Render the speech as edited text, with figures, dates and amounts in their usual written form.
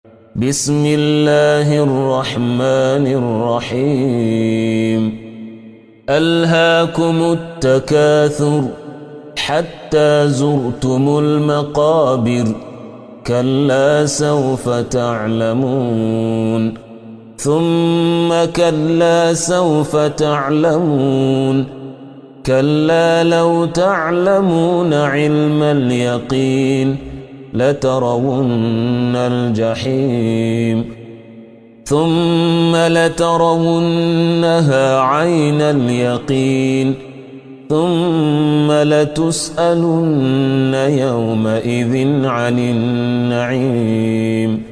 بسم الله الرحمن الرحيم ألهاكم التكاثر حتى زرتم المقابر كلا سوف تعلمون ثم كلا سوف تعلمون كلا لو تعلمون علم اليقين لترون الجحيم ثم لترونها عين اليقين ثم لتسألن يومئذ عن النعيم